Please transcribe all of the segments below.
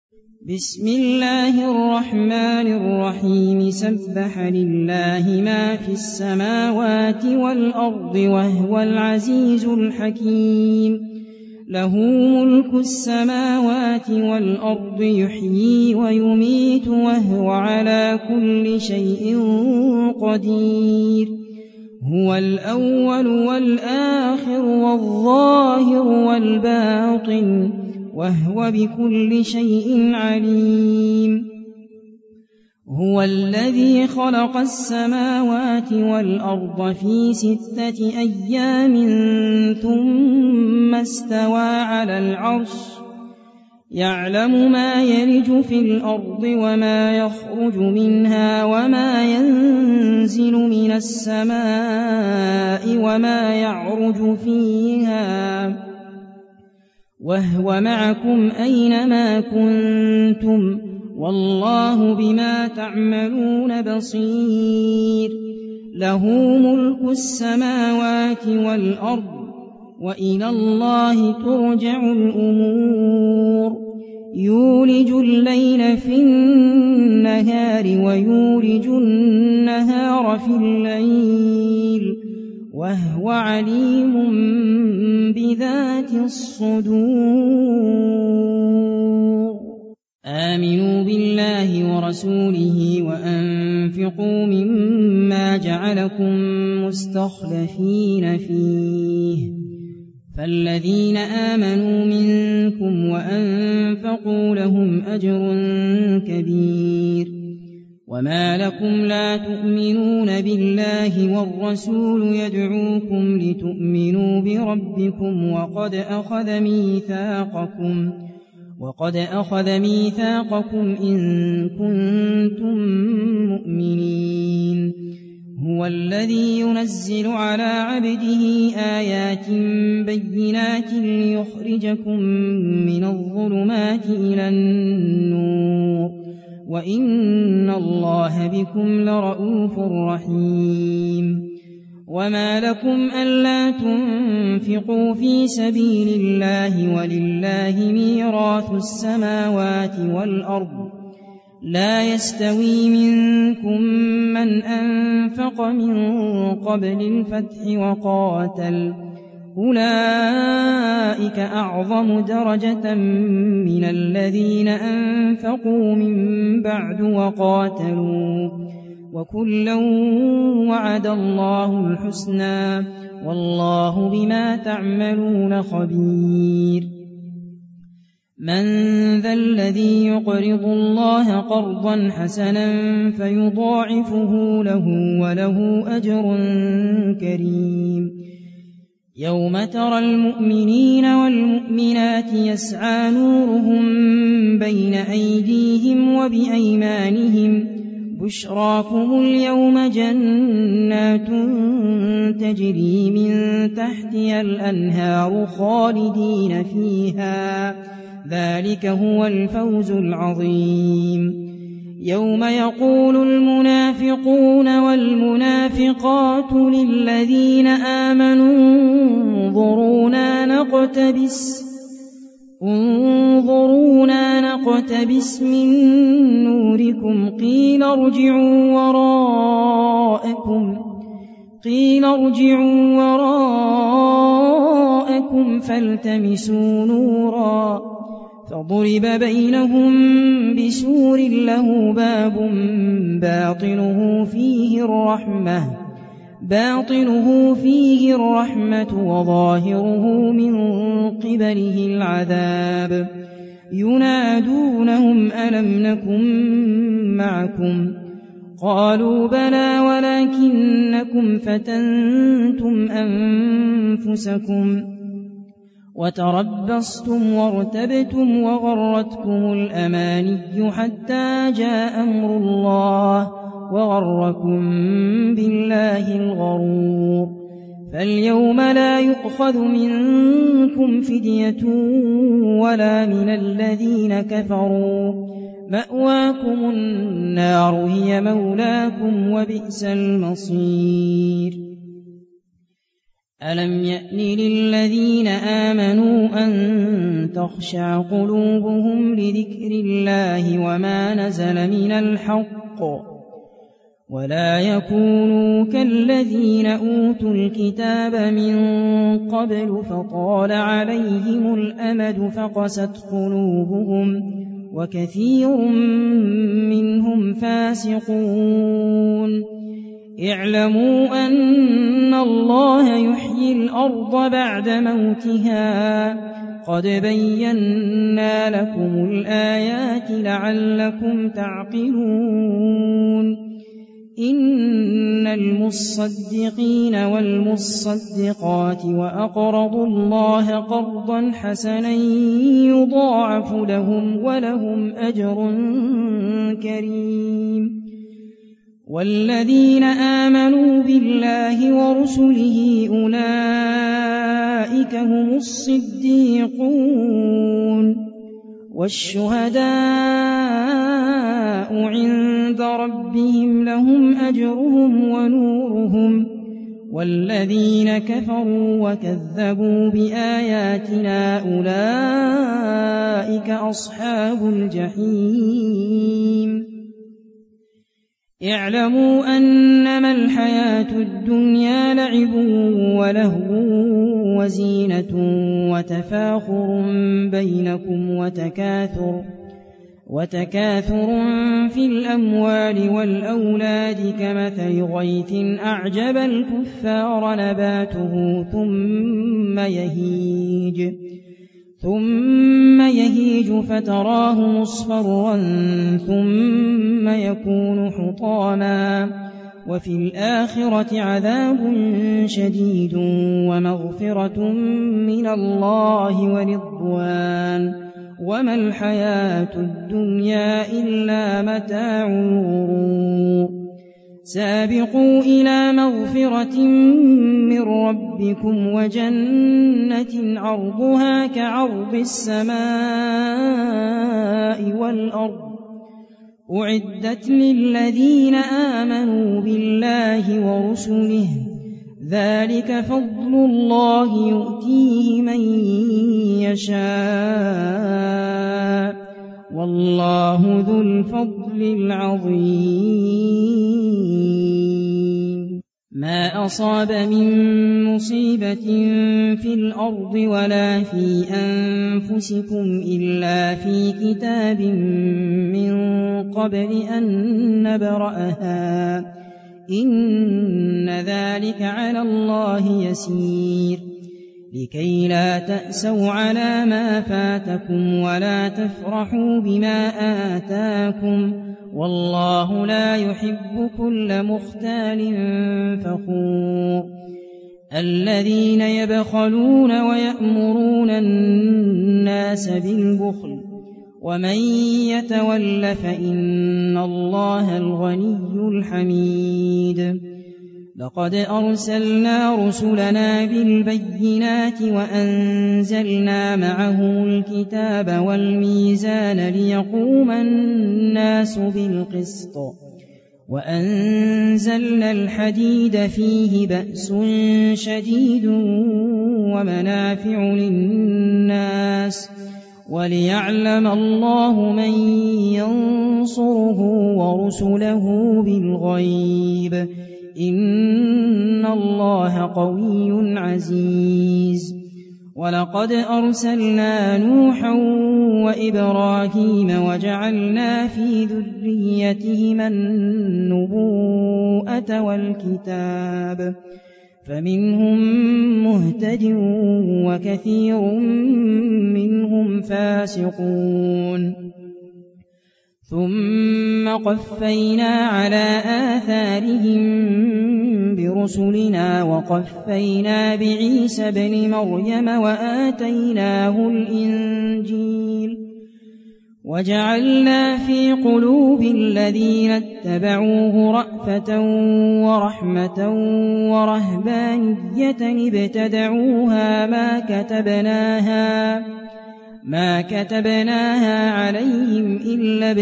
بسم الله الرحمن الرحيم سبح لله ما في السماوات والأرض وهو العزيز الحكيم له ملك السماوات والأرض يحيي ويميت وهو على كل شيء قدير هو الأول والآخر والظاهر والباطن وهو بكل شيء عليم هو الذي خلق السماوات والأرض في 6 أيام ثم استوى على العرش يعلم ما يلج في الأرض وما يخرج منها وما ينزل من السماء وما يعرج فيها وهو معكم أينما كنتم والله بما تعملون بصير له ملك السماوات والأرض وإلى الله ترجع الأمور يولج الليل في النهار ويولج النهار في الليل وهو عليم بذات الصدور آمنوا بالله ورسوله وأنفقوا مما جعلكم مستخلفين فيه فالذين آمنوا منكم وأنفقوا لهم أجر كبير وما لكم لا تؤمنون بالله والرسول يدعوكم لتؤمنوا بربكم وقد أخذ ميثاقكم إن كنتم مؤمنين هو الذي ينزل على عبده آيات بينات ليخرجكم من الظلمات إلى النور وإن الله بكم لرءوف رحيم وما لكم ألا تنفقوا في سبيل الله ولله ميراث السماوات والأرض لا يستوي منكم من أنفق من قبل الفتح وقاتل أولئك أعظم درجة من الذين أنفقوا من بعد وقاتلوا وكلا وعد الله الحسنى والله بما تعملون خبير من ذا الذي يقرض الله قرضا حسنا فيضاعفه له وله أجر كريم يوم ترى المؤمنين والمؤمنات يسعى نورهم بين أيديهم وبأيمانهم بشراكم اليوم جنات تجري من تحتها الأنهار خالدين فيها ذلك هو الفوز العظيم يوم يقول المنافقون والمنافقات للذين آمنوا انظرونا نقتبس من نوركم قيل ارجعوا وراءكم فالتمسوا نورا فضرب بينهم بسور له باب باطنه فيه الرحمة وظاهره من قبله العذاب ينادونهم ألم نكن معكم قالوا بلى ولكنكم فتنتم أنفسكم وتربصتم وارتبتم وغرتكم الأماني حتى جاء أمر الله وغركم بالله الغرور فاليوم لا يؤخذ منكم فدية ولا من الذين كفروا مأواكم النار هي مولاكم وبئس المصير ألم يأن للذين آمنوا أن تخشع قلوبهم لذكر الله وما نزل من الحق ولا يكونوا كالذين أوتوا الكتاب من قبل فطال عليهم الأمد فقست قلوبهم وكثير منهم فاسقون اعلموا أن الله يحيي الأرض بعد موتها قد بينا لكم الآيات لعلكم تعقلون إن المصدقين والمصدقات وأقرضوا الله قرضا حسنا يضاعف لهم ولهم أجر كريم والذين آمنوا بالله ورسله أولئك هم الصديقون والشهداء عند ربهم لهم أجرهم ونورهم والذين كفروا وكذبوا بآياتنا أولئك أصحاب الجحيم اعلموا أنما الحياة الدنيا لعب ولهو وزينة وتفاخر بينكم وتكاثر في الأموال والأولاد كمثل غيث أعجب الكفار نباته ثم يهيج فتراه مصفرا ثم يكون حطاما وفي الآخرة عذاب شديد ومغفرة من الله ورضوان وما الحياة الدنيا إلا متاع الغرور سابقوا إلى مغفرة من ربكم وجنة عرضها كعرض السماء والأرض أعدت للذين آمنوا بالله ورسله ذلك فضل الله يؤتيه من يشاء والله ذو الفضل العظيم ما أصاب من مصيبة في الأرض ولا في أنفسكم إلا في كتاب من قبل أن نبرأها إن ذلك على الله يسير لكي لا تأسوا على ما فاتكم ولا تفرحوا بما آتاكم والله لا يحب كل مختال فخور الذين يبخلون ويأمرون الناس بالبخل ومن يتول فإن الله الغني الحميد لقد أرسلنا رسلنا بالبينات وأنزلنا معهم الكتاب والميزان ليقوم الناس بالقسط وأنزلنا الحديد فيه بأس شديد ومنافع للناس وليعلم الله من ينصره ورسله بالغيب إن الله قوي عزيز ولقد أرسلنا نوحا وإبراهيم وجعلنا في ذريتهما النبوءة والكتاب فمنهم مهتد وكثير منهم فاسقون ثم قفينا على آثارهم برسلنا وقفينا بعيسى بن مريم وآتيناه الإنجيل وجعلنا في قلوب الذين اتبعوه رأفة ورحمة ورهبانية ابتدعوها ما كتبناها عليهم إلا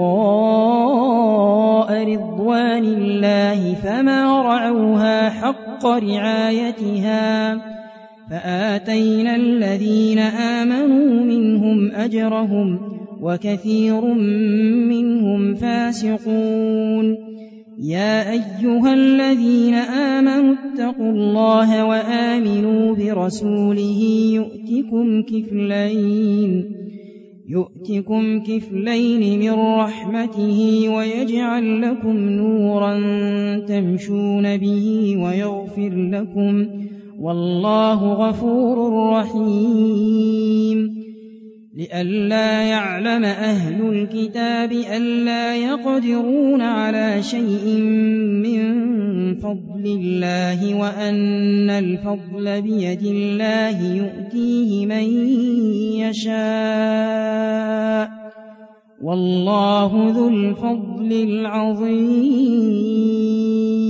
ابتغاء رضوان الله فما رعوها حق رعايتها فآتينا الذين آمنوا منهم أجرهم وكثير منهم فاسقون يا أيها الذين آمنوا اتقوا الله وآمنوا برسوله يؤتكم كفلين من رحمته ويجعل لكم نورا تمشون به ويغفر لكم والله غفور رحيم لئلا يعلم أهل الكتاب ألا يقدرون على شيء من فضل الله وأن الفضل بيد الله يؤتيه من يشاء والله ذو الفضل العظيم